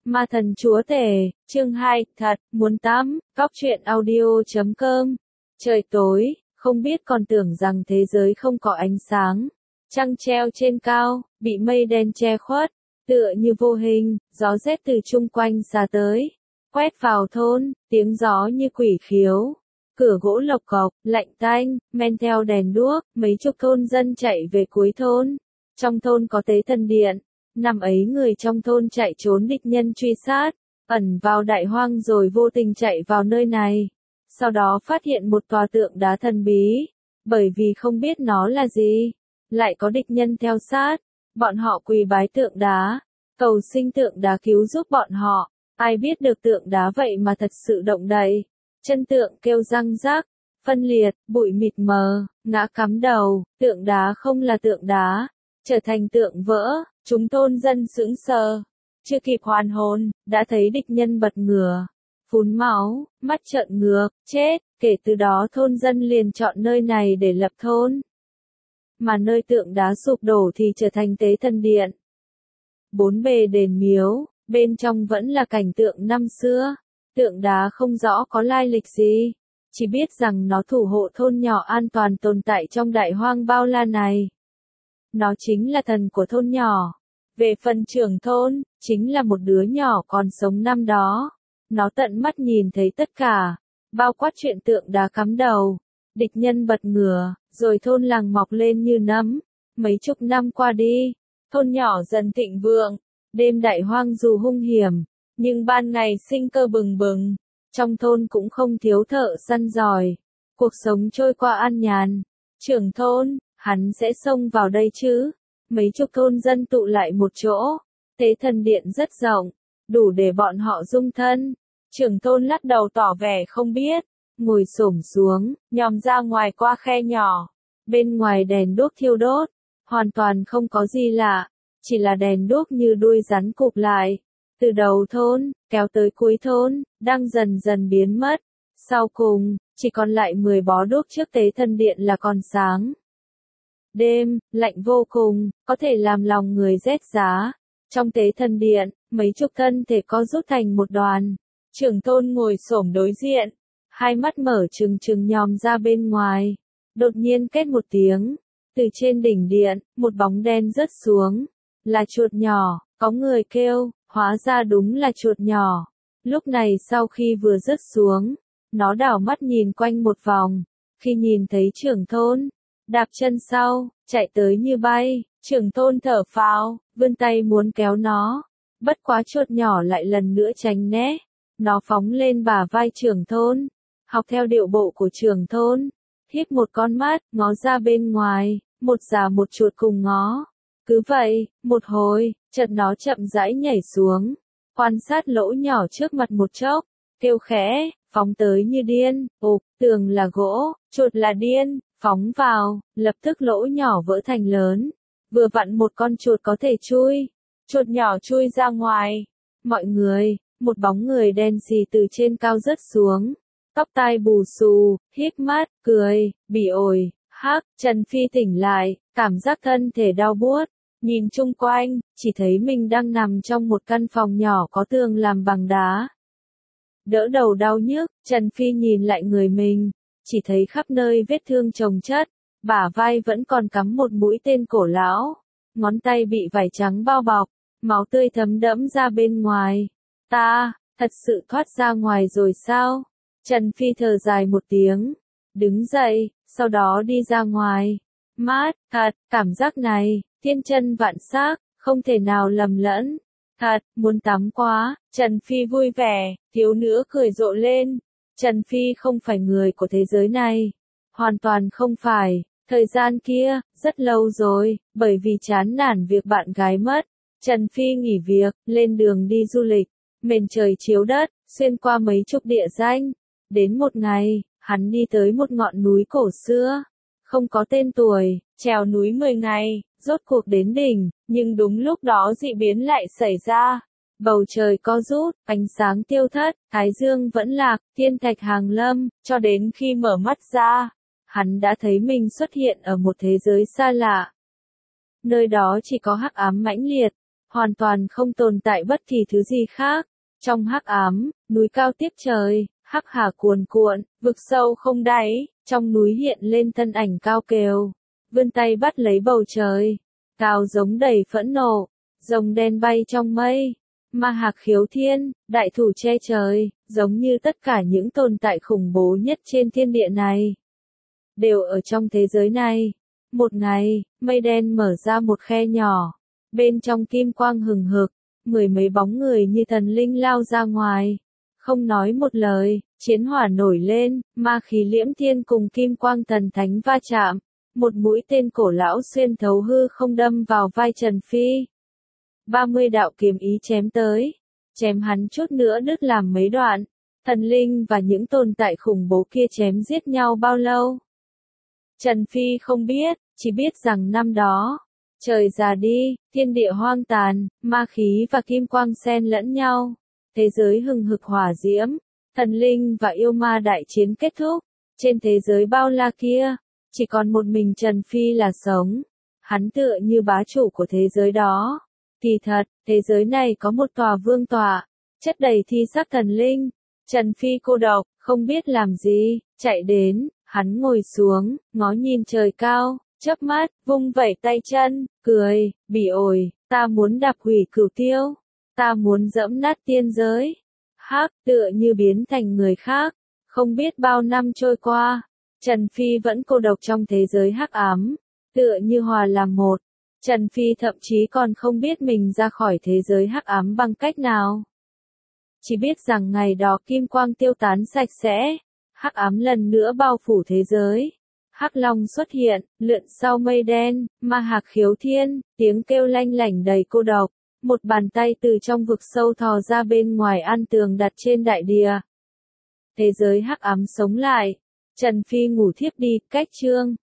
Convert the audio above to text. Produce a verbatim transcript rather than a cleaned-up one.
Ma thần chúa tể, chương hai, thật, muốn tắm, góc truyện audio chấm com. Trời tối, không biết còn tưởng rằng thế giới không có ánh sáng. Trăng treo trên cao, bị mây đen che khuất, tựa như vô hình, gió rét từ chung quanh xa tới. Quét vào thôn, tiếng gió như quỷ khiếu. Cửa gỗ lộc cọc, lạnh tanh, men theo đèn đuốc, mấy chục thôn dân chạy về cuối thôn. Trong thôn có tế thần điện. Năm ấy người trong thôn chạy trốn địch nhân truy sát, ẩn vào đại hoang rồi vô tình chạy vào nơi này. Sau đó phát hiện một tòa tượng đá thần bí, bởi vì không biết nó là gì, lại có địch nhân theo sát. Bọn họ quỳ bái tượng đá, cầu xin tượng đá cứu giúp bọn họ. Ai biết được tượng đá vậy mà thật sự động đậy. Chân tượng kêu răng rắc, phân liệt, bụi mịt mờ, ngã cắm đầu, tượng đá không là tượng đá, trở thành tượng vỡ. Chúng thôn dân sững sờ, chưa kịp hoàn hồn, đã thấy địch nhân bật ngửa, phun máu, mắt trợn ngược, chết. Kể từ đó thôn dân liền chọn nơi này để lập thôn. Mà nơi tượng đá sụp đổ thì trở thành tế thần điện. Bốn bề đền miếu, bên trong vẫn là cảnh tượng năm xưa. Tượng đá không rõ có lai lịch gì, chỉ biết rằng nó thủ hộ thôn nhỏ an toàn tồn tại trong đại hoang bao la này. Nó chính là thần của thôn nhỏ. Về phần trưởng thôn, chính là một đứa nhỏ còn sống năm đó. Nó tận mắt nhìn thấy tất cả, bao quát chuyện tượng đá cắm đầu, địch nhân bật ngửa, rồi thôn làng mọc lên như nấm. Mấy chục năm qua đi, thôn nhỏ dần thịnh vượng, đêm đại hoang dù hung hiểm, nhưng ban ngày sinh cơ bừng bừng. Trong thôn cũng không thiếu thợ săn giỏi, cuộc sống trôi qua an nhàn. Trưởng thôn, hắn sẽ xông vào đây chứ? Mấy chục thôn dân tụ lại một chỗ, tế thần điện rất rộng, đủ để bọn họ dung thân. Trưởng thôn lắc đầu tỏ vẻ không biết, ngồi xổm xuống, nhòm ra ngoài qua khe nhỏ. Bên ngoài đèn đuốc thiêu đốt, hoàn toàn không có gì lạ, chỉ là đèn đuốc như đuôi rắn cụp lại. Từ đầu thôn, kéo tới cuối thôn, đang dần dần biến mất. Sau cùng, chỉ còn lại mười bó đuốc trước tế thần điện là còn sáng. Đêm, lạnh vô cùng, có thể làm lòng người rét giá. Trong tế thần điện, mấy chục thân thể co rút thành một đoàn. Trưởng thôn ngồi xổm đối diện, hai mắt mở trừng trừng nhòm ra bên ngoài. Đột nhiên két một tiếng, từ trên đỉnh điện, một bóng đen rớt xuống. Là chuột nhỏ, có người kêu, hóa ra đúng là chuột nhỏ. Lúc này sau khi vừa rớt xuống, nó đảo mắt nhìn quanh một vòng. Khi nhìn thấy trưởng thôn, đạp chân sau, chạy tới như bay. Trưởng thôn thở phào, vươn tay muốn kéo nó. Bất quá chuột nhỏ lại lần nữa tránh né. Nó phóng lên bả vai trưởng thôn, học theo điệu bộ của trưởng thôn, híp một con mắt, ngó ra bên ngoài, một già một chuột cùng ngó. Cứ vậy, một hồi, chợt nó chậm rãi nhảy xuống, quan sát lỗ nhỏ trước mặt một chốc, kêu khẽ, phóng tới như điên. Ộp, tường là gỗ, chuột là điên, phóng vào, lập tức lỗ nhỏ vỡ thành lớn. Vừa vặn một con chuột có thể chui. Chuột nhỏ chui ra ngoài. Mọi người, một bóng người đen xì từ trên cao rớt xuống. Tóc tai bù xù, híp mắt, cười, bỉ ổi, hắc. Trần Phi tỉnh lại, cảm giác thân thể đau buốt. Nhìn chung quanh, chỉ thấy mình đang nằm trong một căn phòng nhỏ có tường làm bằng đá. Đỡ đầu đau nhức, Trần Phi nhìn lại người mình, chỉ thấy khắp nơi vết thương chồng chất, bả vai vẫn còn cắm một mũi tên cổ lão, ngón tay bị vải trắng bao bọc, máu tươi thấm đẫm ra bên ngoài. Ta, thật sự thoát ra ngoài rồi sao? Trần Phi thở dài một tiếng, đứng dậy, sau đó đi ra ngoài. Mát, thật, cảm giác này, thiên chân vạn sắc, không thể nào lầm lẫn. Thật, muốn tắm quá. Trần Phi vui vẻ, thiếu nữa cười rộ lên. Trần Phi không phải người của thế giới này. Hoàn toàn không phải. Thời gian kia, rất lâu rồi, bởi vì chán nản việc bạn gái mất. Trần Phi nghỉ việc, lên đường đi du lịch. Mền trời chiếu đất, xuyên qua mấy chục địa danh. Đến một ngày, hắn đi tới một ngọn núi cổ xưa. Không có tên tuổi, trèo núi mười ngày, rốt cuộc đến đỉnh, nhưng đúng lúc đó dị biến lại xảy ra. Bầu trời co rút, ánh sáng tiêu thất, thái dương vẫn lạc, thiên thạch hàng lâm, cho đến khi mở mắt ra, hắn đã thấy mình xuất hiện ở một thế giới xa lạ. Nơi đó chỉ có hắc ám mãnh liệt, hoàn toàn không tồn tại bất kỳ thứ gì khác. Trong hắc ám, núi cao tiếp trời, hắc hà cuồn cuộn, vực sâu không đáy, trong núi hiện lên thân ảnh cao kều, vươn tay bắt lấy bầu trời, cao giống đầy phẫn nộ, rồng đen bay trong mây, ma hạc khiếu thiên, đại thủ che trời, giống như tất cả những tồn tại khủng bố nhất trên thiên địa này, đều ở trong thế giới này. Một ngày, mây đen mở ra một khe nhỏ, bên trong kim quang hừng hực, mười mấy bóng người như thần linh lao ra ngoài. Không nói một lời, chiến hỏa nổi lên, ma khí liễm thiên cùng kim quang thần thánh va chạm. Một mũi tên cổ lão xuyên thấu hư không đâm vào vai Trần Phi. ba mươi đạo kiếm ý chém tới, chém hắn chút nữa đứt làm mấy đoạn. Thần linh và những tồn tại khủng bố kia chém giết nhau bao lâu? Trần Phi không biết, chỉ biết rằng năm đó, trời già đi, thiên địa hoang tàn, ma khí và kim quang xen lẫn nhau, thế giới hừng hực hỏa diễm, thần linh và yêu ma đại chiến kết thúc. Trên thế giới bao la kia, chỉ còn một mình Trần Phi là sống. Hắn tựa như bá chủ của thế giới đó. Kỳ thật, thế giới này có một tòa vương tọa, chất đầy thi xác thần linh. Trần Phi cô độc, không biết làm gì, chạy đến, hắn ngồi xuống, ngó nhìn trời cao, chớp mắt, vung vẩy tay chân, cười, bỉ ổi, ta muốn đạp hủy cửu tiêu, ta muốn dẫm nát tiên giới. Hắc, tựa như biến thành người khác, không biết bao năm trôi qua, Trần Phi vẫn cô độc trong thế giới hắc ám, tựa như hòa làm một. Trần Phi thậm chí còn không biết mình ra khỏi thế giới hắc ám bằng cách nào. Chỉ biết rằng ngày đó kim quang tiêu tán sạch sẽ, hắc ám lần nữa bao phủ thế giới. Hắc long xuất hiện, lượn sau mây đen, ma hạc khiếu thiên, tiếng kêu lanh lảnh đầy cô độc. Một bàn tay từ trong vực sâu thò ra bên ngoài an tường đặt trên đại địa. Thế giới hắc ám sống lại. Trần Phi ngủ thiếp đi, cách chương.